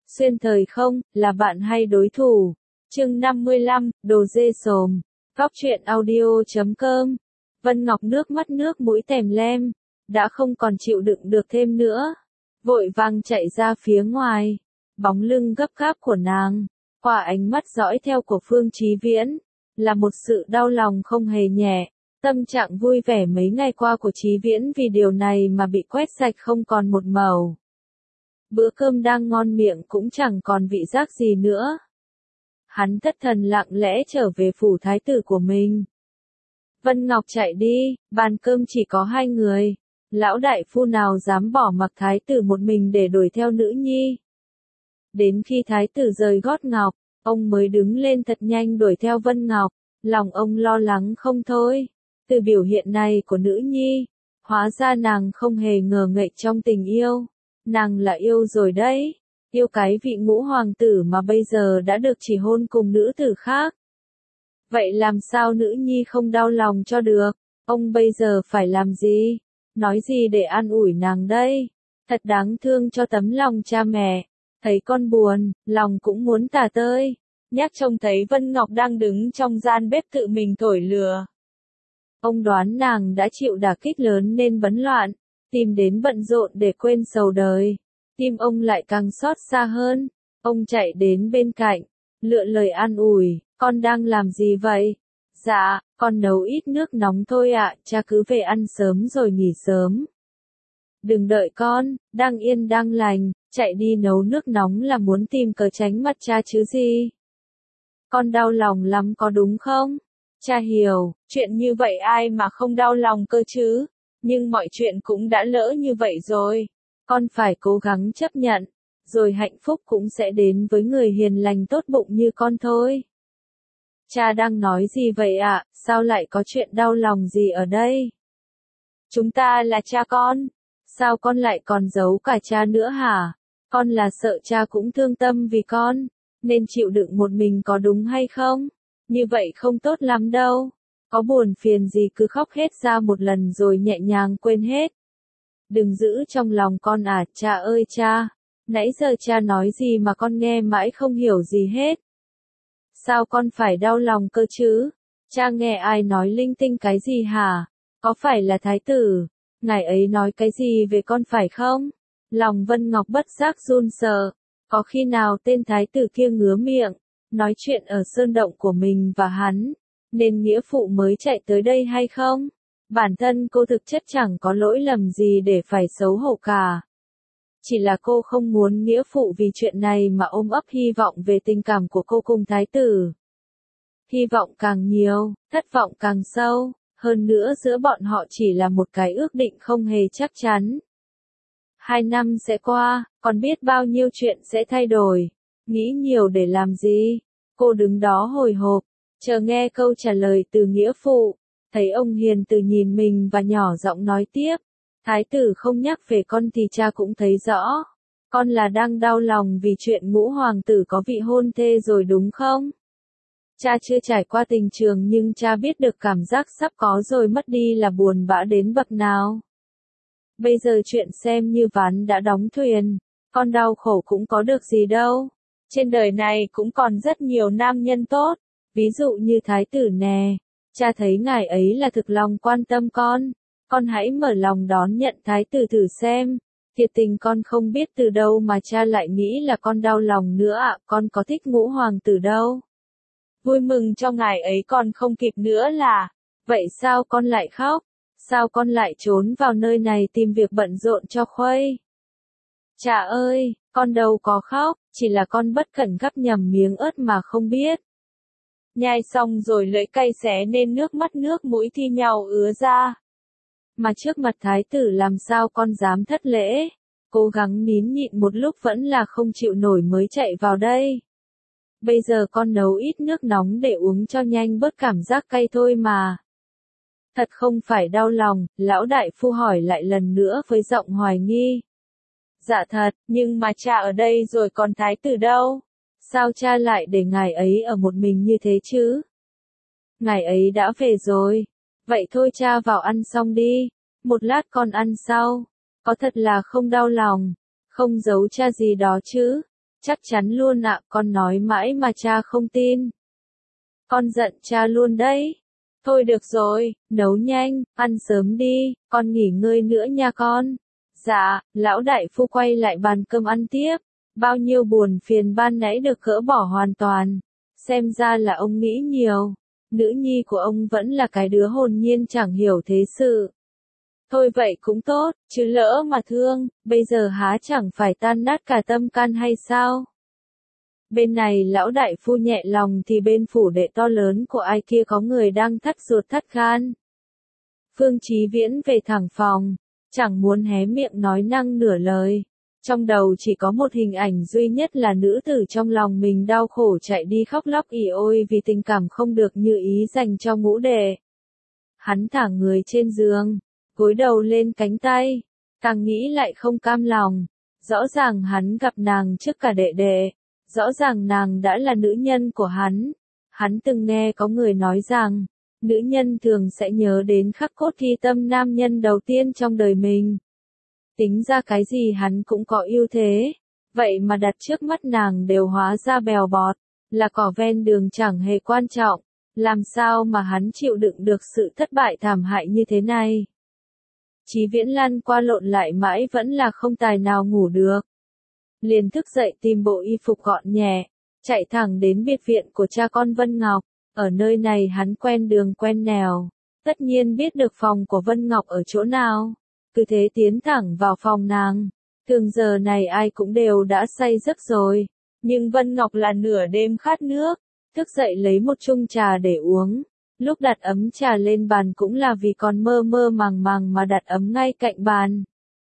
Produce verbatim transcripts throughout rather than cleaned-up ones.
Xuyên thời không, là bạn hay đối thủ. Chương năm mươi lăm, đồ dê sồm. Góc truyện audio chấm com. Vân Ngọc nước mắt nước mũi tèm lem, đã không còn chịu đựng được thêm nữa. Vội vàng chạy ra phía ngoài. Bóng lưng gấp gáp của nàng, qua ánh mắt dõi theo của Phương Chí Viễn, là một sự đau lòng không hề nhẹ. Tâm trạng vui vẻ mấy ngày qua của Chí Viễn vì điều này mà bị quét sạch không còn một màu. Bữa cơm đang ngon miệng cũng chẳng còn vị giác gì nữa. Hắn thất thần lặng lẽ trở về phủ thái tử của mình. Vân Ngọc chạy đi, bàn cơm chỉ có hai người. Lão đại phu nào dám bỏ mặc thái tử một mình để đuổi theo nữ nhi. Đến khi thái tử rời gót ngọc, ông mới đứng lên thật nhanh đuổi theo Vân Ngọc. Lòng ông lo lắng không thôi. Từ biểu hiện này của nữ nhi, hóa ra nàng không hề ngờ nghệch trong tình yêu. Nàng là yêu rồi đấy, yêu cái vị ngũ hoàng tử mà bây giờ đã được chỉ hôn cùng nữ tử khác. Vậy làm sao nữ nhi không đau lòng cho được, ông bây giờ phải làm gì, nói gì để an ủi nàng đây, thật đáng thương cho tấm lòng cha mẹ, thấy con buồn, lòng cũng muốn tả tơi. Nhắc trông thấy Vân Ngọc đang đứng trong gian bếp tự mình thổi lửa. Ông đoán nàng đã chịu đả kích lớn nên bấn loạn. Tìm đến bận rộn để quên sầu đời. Tim ông lại càng xót xa hơn. Ông chạy đến bên cạnh, lựa lời an ủi, con đang làm gì vậy? Dạ, con nấu ít nước nóng thôi ạ, cha cứ về ăn sớm rồi nghỉ sớm. Đừng đợi con, đang yên đang lành, chạy đi nấu nước nóng là muốn tìm cớ tránh mặt cha chứ gì? Con đau lòng lắm có đúng không? Cha hiểu, chuyện như vậy ai mà không đau lòng cơ chứ? Nhưng mọi chuyện cũng đã lỡ như vậy rồi. Con phải cố gắng chấp nhận, rồi hạnh phúc cũng sẽ đến với người hiền lành tốt bụng như con thôi. Cha đang nói gì vậy ạ, sao lại có chuyện đau lòng gì ở đây? Chúng ta là cha con, sao con lại còn giấu cả cha nữa hả? Con là sợ cha cũng thương tâm vì con, nên chịu đựng một mình có đúng hay không? Như vậy không tốt lắm đâu. Có buồn phiền gì cứ khóc hết ra một lần rồi nhẹ nhàng quên hết. Đừng giữ trong lòng con à, cha ơi cha. Nãy giờ cha nói gì mà con nghe mãi không hiểu gì hết. Sao con phải đau lòng cơ chứ? Cha nghe ai nói linh tinh cái gì hả? Có phải là thái tử? Ngài ấy nói cái gì về con phải không? Lòng Vân Ngọc bất giác run sợ. Có khi nào tên thái tử kia ngứa miệng, nói chuyện ở sơn động của mình và hắn, nên nghĩa phụ mới chạy tới đây hay không? Bản thân cô thực chất chẳng có lỗi lầm gì để phải xấu hổ cả. Chỉ là cô không muốn nghĩa phụ vì chuyện này mà ôm ấp hy vọng về tình cảm của cô cùng thái tử. Hy vọng càng nhiều, thất vọng càng sâu, hơn nữa giữa bọn họ chỉ là một cái ước định không hề chắc chắn. Hai năm sẽ qua, còn biết bao nhiêu chuyện sẽ thay đổi. Nghĩ nhiều để làm gì? Cô đứng đó hồi hộp, chờ nghe câu trả lời từ nghĩa phụ. Thấy ông hiền từ nhìn mình và nhỏ giọng nói tiếp. Thái tử không nhắc về con thì cha cũng thấy rõ. Con là đang đau lòng vì chuyện ngũ hoàng tử có vị hôn thê rồi đúng không? Cha chưa trải qua tình trường nhưng cha biết được cảm giác sắp có rồi mất đi là buồn bã đến bậc nào. Bây giờ chuyện xem như ván đã đóng thuyền. Con đau khổ cũng có được gì đâu. Trên đời này cũng còn rất nhiều nam nhân tốt. Ví dụ như thái tử nè. Cha thấy ngài ấy là thực lòng quan tâm con. Con hãy mở lòng đón nhận thái tử thử xem. Thiệt tình con không biết từ đâu mà cha lại nghĩ là con đau lòng nữa ạ. À, con có thích ngũ hoàng tử đâu. Vui mừng cho ngài ấy còn không kịp nữa là. Vậy sao con lại khóc? Sao con lại trốn vào nơi này tìm việc bận rộn cho khuây? Cha ơi, con đâu có khóc, chỉ là con bất cẩn gắp nhầm miếng ớt mà không biết. Nhai xong rồi lưỡi cay xé nên nước mắt nước mũi thi nhau ứa ra. Mà trước mặt thái tử làm sao con dám thất lễ? Cố gắng nín nhịn một lúc vẫn là không chịu nổi mới chạy vào đây. Bây giờ con nấu ít nước nóng để uống cho nhanh bớt cảm giác cay thôi mà. Thật không phải đau lòng, lão đại phu hỏi lại lần nữa với giọng hoài nghi. Dạ thật, nhưng mà cha ở đây rồi còn thái tử đâu? Sao cha lại để ngài ấy ở một mình như thế chứ? Ngài ấy đã về rồi. Vậy thôi cha vào ăn xong đi. Một lát con ăn sau. Có thật là không đau lòng. Không giấu cha gì đó chứ. Chắc chắn luôn ạ, con nói mãi mà cha không tin. Con giận cha luôn đấy. Thôi được rồi, nấu nhanh, ăn sớm đi, con nghỉ ngơi nữa nha con. Dạ, lão đại phu quay lại bàn cơm ăn tiếp. Bao nhiêu buồn phiền ban nãy được gỡ bỏ hoàn toàn. Xem ra là ông nghĩ nhiều. Nữ nhi của ông vẫn là cái đứa hồn nhiên chẳng hiểu thế sự. Thôi vậy cũng tốt, chứ lỡ mà thương, bây giờ há chẳng phải tan nát cả tâm can hay sao? Bên này lão đại phu nhẹ lòng thì bên phủ đệ to lớn của ai kia có người đang thắt ruột thắt gan. Phương Chí Viễn về thẳng phòng, chẳng muốn hé miệng nói năng nửa lời. Trong đầu chỉ có một hình ảnh duy nhất là nữ tử trong lòng mình đau khổ chạy đi khóc lóc ỉ ôi vì tình cảm không được như ý dành cho ngũ đệ. Hắn thả người trên giường, gối đầu lên cánh tay, càng nghĩ lại không cam lòng. Rõ ràng hắn gặp nàng trước cả đệ đệ, rõ ràng nàng đã là nữ nhân của hắn. Hắn từng nghe có người nói rằng, nữ nhân thường sẽ nhớ đến khắc cốt ghi tâm nam nhân đầu tiên trong đời mình. Tính ra cái gì hắn cũng có ưu thế, vậy mà đặt trước mắt nàng đều hóa ra bèo bọt, là cỏ ven đường chẳng hề quan trọng, làm sao mà hắn chịu đựng được sự thất bại thảm hại như thế này. Chí Viễn lăn qua lộn lại mãi vẫn là không tài nào ngủ được. Liền thức dậy tìm bộ y phục gọn nhẹ, chạy thẳng đến biệt viện của cha con Vân Ngọc, ở nơi này hắn quen đường quen nẻo, tất nhiên biết được phòng của Vân Ngọc ở chỗ nào. Cứ thế tiến thẳng vào phòng nàng. Thường giờ này ai cũng đều đã say giấc rồi, nhưng Vân Ngọc là nửa đêm khát nước, thức dậy lấy một chung trà để uống. Lúc đặt ấm trà lên bàn cũng là vì còn mơ mơ màng màng mà đặt ấm ngay cạnh bàn.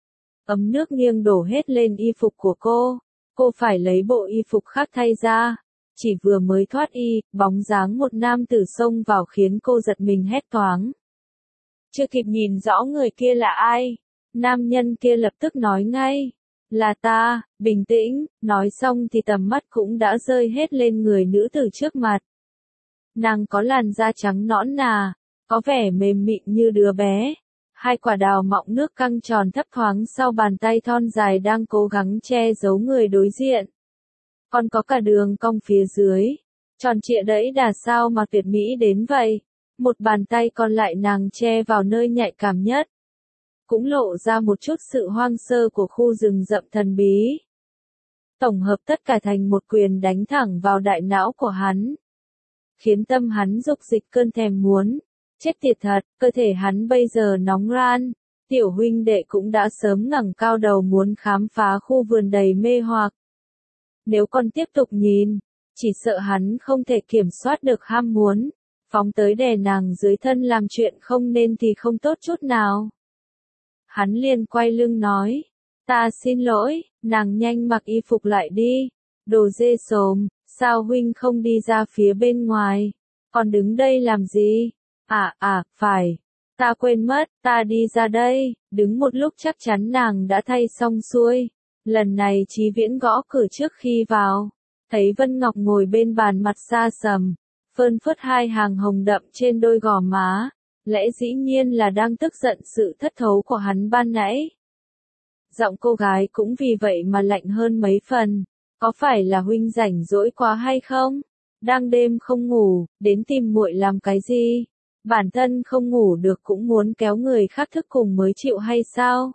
Ấm nước nghiêng đổ hết lên y phục của cô, cô phải lấy bộ y phục khác thay ra. Chỉ vừa mới thoát y, bóng dáng một nam tử xông vào khiến cô giật mình hét toáng. Chưa kịp nhìn rõ người kia là ai, nam nhân kia lập tức nói ngay, là ta. Bình tĩnh, nói xong thì tầm mắt cũng đã rơi hết lên người nữ tử trước mặt. Nàng có làn da trắng nõn nà, có vẻ mềm mịn như đứa bé, hai quả đào mọng nước căng tròn thấp thoáng sau bàn tay thon dài đang cố gắng che giấu người đối diện. Còn có cả đường cong phía dưới, tròn trịa đẫy đà sao mà tuyệt mỹ đến vậy. Một bàn tay còn lại nàng che vào nơi nhạy cảm nhất, cũng lộ ra một chút sự hoang sơ của khu rừng rậm thần bí. Tổng hợp tất cả thành một quyền đánh thẳng vào đại não của hắn, khiến tâm hắn dục dịch cơn thèm muốn. Chết tiệt thật, cơ thể hắn bây giờ nóng ran. Tiểu huynh đệ cũng đã sớm ngẩng cao đầu muốn khám phá khu vườn đầy mê hoặc. Nếu còn tiếp tục nhìn, chỉ sợ hắn không thể kiểm soát được ham muốn, phóng tới đè nàng dưới thân làm chuyện không nên thì không tốt chút nào. Hắn liền quay lưng nói, ta xin lỗi, nàng nhanh mặc y phục lại đi. Đồ dê sồm, sao huynh không đi ra phía bên ngoài, còn đứng đây làm gì? À à, phải, ta quên mất, ta đi ra đây. Đứng một lúc chắc chắn nàng đã thay xong xuôi. Lần này Chí Viễn gõ cửa trước khi vào, thấy Vân Ngọc ngồi bên bàn mặt xa sầm, phơn phớt hai hàng hồng đậm trên đôi gò má, lẽ dĩ nhiên là đang tức giận sự thất thố của hắn ban nãy. Giọng cô gái cũng vì vậy mà lạnh hơn mấy phần, có phải là huynh rảnh rỗi quá hay không? Đang đêm không ngủ, đến tìm muội làm cái gì? Bản thân không ngủ được cũng muốn kéo người khác thức cùng mới chịu hay sao?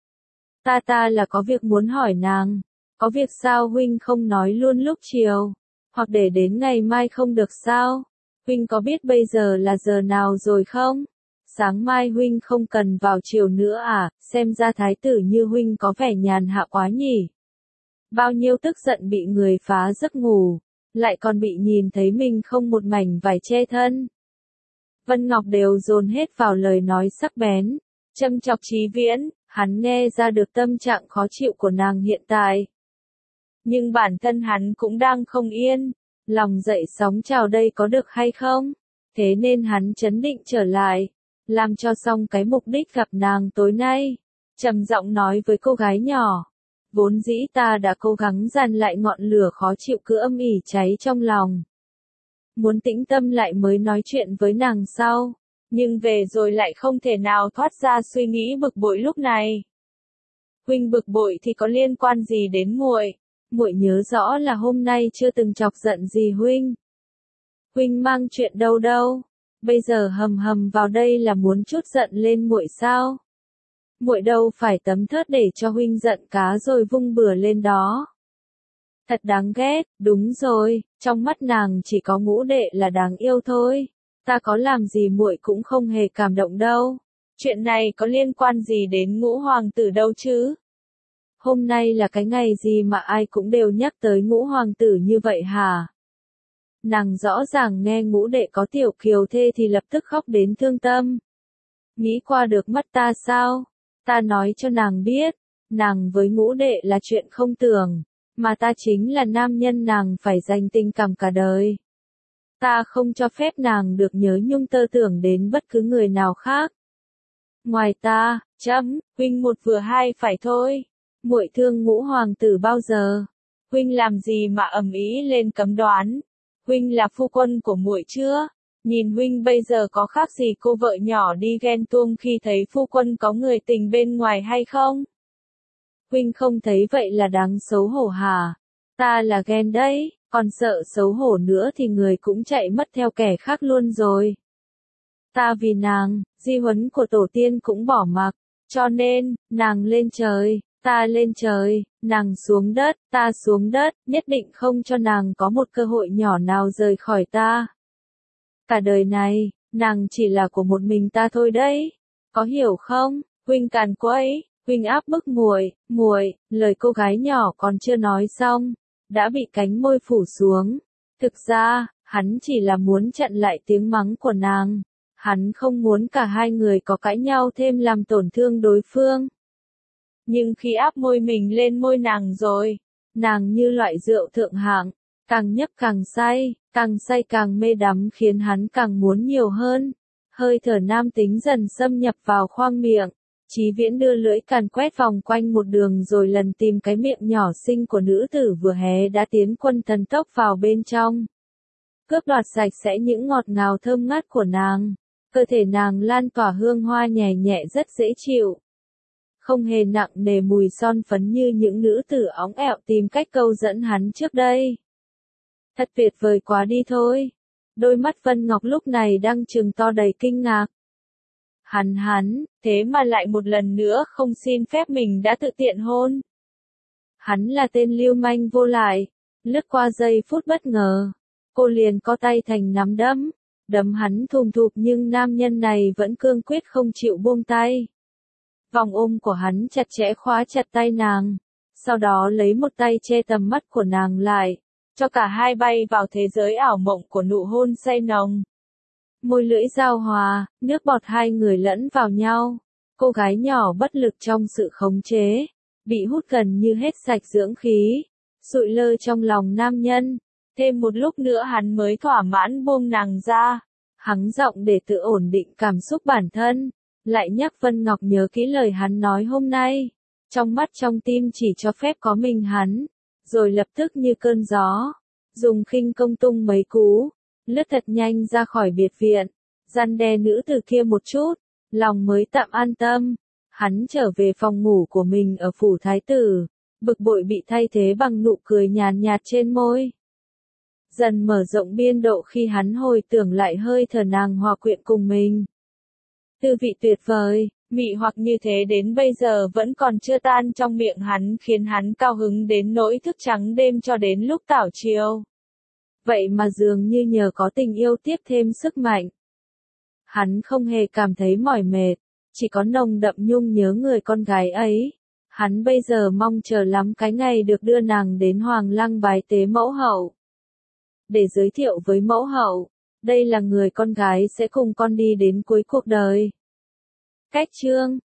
Ta ta là có việc muốn hỏi nàng, có việc sao huynh không nói luôn lúc chiều, hoặc để đến ngày mai không được sao? Huynh có biết bây giờ là giờ nào rồi không? Sáng mai huynh không cần vào chiều nữa à, xem ra thái tử như huynh có vẻ nhàn hạ quá nhỉ. Bao nhiêu tức giận bị người phá giấc ngủ, lại còn bị nhìn thấy mình không một mảnh vải che thân. Vân Ngọc đều dồn hết vào lời nói sắc bén, châm chọc Chí Viễn, hắn nghe ra được tâm trạng khó chịu của nàng hiện tại. Nhưng bản thân hắn cũng đang không yên, lòng dậy sóng trào đây có được hay không? Thế nên hắn trấn định trở lại, làm cho xong cái mục đích gặp nàng tối nay, trầm giọng nói với cô gái nhỏ. Vốn dĩ ta đã cố gắng dàn lại ngọn lửa khó chịu cứ âm ỉ cháy trong lòng. Muốn tĩnh tâm lại mới nói chuyện với nàng sau, nhưng về rồi lại không thể nào thoát ra suy nghĩ bực bội lúc này. Huynh bực bội thì có liên quan gì đến muội? muội nhớ rõ là hôm nay chưa từng chọc giận gì huynh. Huynh mang chuyện đâu đâu, bây giờ hầm hầm vào đây là muốn chút giận lên muội sao? Muội đâu phải tấm thớt để cho huynh giận cá rồi vung bừa lên đó. Thật đáng ghét, đúng rồi, trong mắt nàng chỉ có ngũ đệ là đáng yêu thôi. Ta có làm gì muội cũng không hề cảm động đâu. Chuyện này có liên quan gì đến ngũ hoàng tử đâu chứ? Hôm nay là cái ngày gì mà ai cũng đều nhắc tới ngũ hoàng tử như vậy hả? Nàng rõ ràng nghe ngũ đệ có tiểu kiều thê thì lập tức khóc đến thương tâm. Nghĩ qua được mắt ta sao? Ta nói cho nàng biết, nàng với ngũ đệ là chuyện không tưởng, mà ta chính là nam nhân nàng phải dành tình cảm cả đời. Ta không cho phép nàng được nhớ nhung tơ tưởng đến bất cứ người nào khác. Ngoài ta, chấm, huynh một vừa hai phải thôi. Muội thương ngũ hoàng tử bao giờ? Huynh làm gì mà ầm ĩ lên cấm đoán? Huynh là phu quân của muội chưa? Nhìn huynh bây giờ có khác gì cô vợ nhỏ đi ghen tuông khi thấy phu quân có người tình bên ngoài hay không? Huynh không thấy vậy là đáng xấu hổ hả? Ta là ghen đấy, còn sợ xấu hổ nữa thì người cũng chạy mất theo kẻ khác luôn rồi. Ta vì nàng, di huấn của tổ tiên cũng bỏ mặc, cho nên, nàng lên trời, ta lên trời, nàng xuống đất, ta xuống đất, nhất định không cho nàng có một cơ hội nhỏ nào rời khỏi ta. Cả đời này, nàng chỉ là của một mình ta thôi đấy, có hiểu không? Huynh càn quấy, huynh áp bức muội, muội, lời cô gái nhỏ còn chưa nói xong, đã bị cánh môi phủ xuống. Thực ra, hắn chỉ là muốn chặn lại tiếng mắng của nàng. Hắn không muốn cả hai người có cãi nhau thêm làm tổn thương đối phương. Nhưng khi áp môi mình lên môi nàng rồi, nàng như loại rượu thượng hạng, càng nhấp càng say, càng say càng mê đắm khiến hắn càng muốn nhiều hơn. Hơi thở nam tính dần xâm nhập vào khoang miệng, Chí Viễn đưa lưỡi càn quét vòng quanh một đường rồi lần tìm cái miệng nhỏ xinh của nữ tử vừa hé đã tiến quân thần tốc vào bên trong. Cướp đoạt sạch sẽ những ngọt ngào thơm ngát của nàng. Cơ thể nàng lan tỏa hương hoa nhẹ nhẹ rất dễ chịu. Không hề nặng nề mùi son phấn như những nữ tử óng ẹo tìm cách câu dẫn hắn trước đây. Thật tuyệt vời quá đi thôi. Đôi mắt Vân Ngọc lúc này đang trừng to đầy kinh ngạc. Hắn hắn, thế mà lại một lần nữa không xin phép mình đã tự tiện hôn. Hắn là tên lưu manh vô lại. Lướt qua giây phút bất ngờ, cô liền co tay thành nắm đấm. Đấm hắn thùm thụp nhưng nam nhân này vẫn cương quyết không chịu buông tay. Vòng ôm của hắn chặt chẽ khóa chặt tay nàng, sau đó lấy một tay che tầm mắt của nàng lại, cho cả hai bay vào thế giới ảo mộng của nụ hôn say nồng. Môi lưỡi giao hòa, nước bọt hai người lẫn vào nhau, cô gái nhỏ bất lực trong sự khống chế, bị hút gần như hết sạch dưỡng khí, sụi lơ trong lòng nam nhân. Thêm một lúc nữa hắn mới thỏa mãn buông nàng ra, hắng giọng để tự ổn định cảm xúc bản thân, lại nhắc Vân Ngọc nhớ kỹ lời hắn nói hôm nay, trong mắt trong tim chỉ cho phép có mình hắn, rồi lập tức như cơn gió, dùng khinh công tung mấy cú, lướt thật nhanh ra khỏi biệt viện, răn đe nữ từ kia một chút, lòng mới tạm an tâm. Hắn trở về phòng ngủ của mình ở phủ thái tử, bực bội bị thay thế bằng nụ cười nhàn nhạt trên môi. Dần mở rộng biên độ khi hắn hồi tưởng lại hơi thở nàng hòa quyện cùng mình. Tư vị tuyệt vời, mị hoặc như thế đến bây giờ vẫn còn chưa tan trong miệng hắn khiến hắn cao hứng đến nỗi thức trắng đêm cho đến lúc tảo chiều. Vậy mà dường như nhờ có tình yêu tiếp thêm sức mạnh. Hắn không hề cảm thấy mỏi mệt, chỉ có nồng đậm nhung nhớ người con gái ấy. Hắn bây giờ mong chờ lắm cái ngày được đưa nàng đến Hoàng Lăng bái tế mẫu hậu. Để giới thiệu với mẫu hậu, đây là người con gái sẽ cùng con đi đến cuối cuộc đời. Cách chương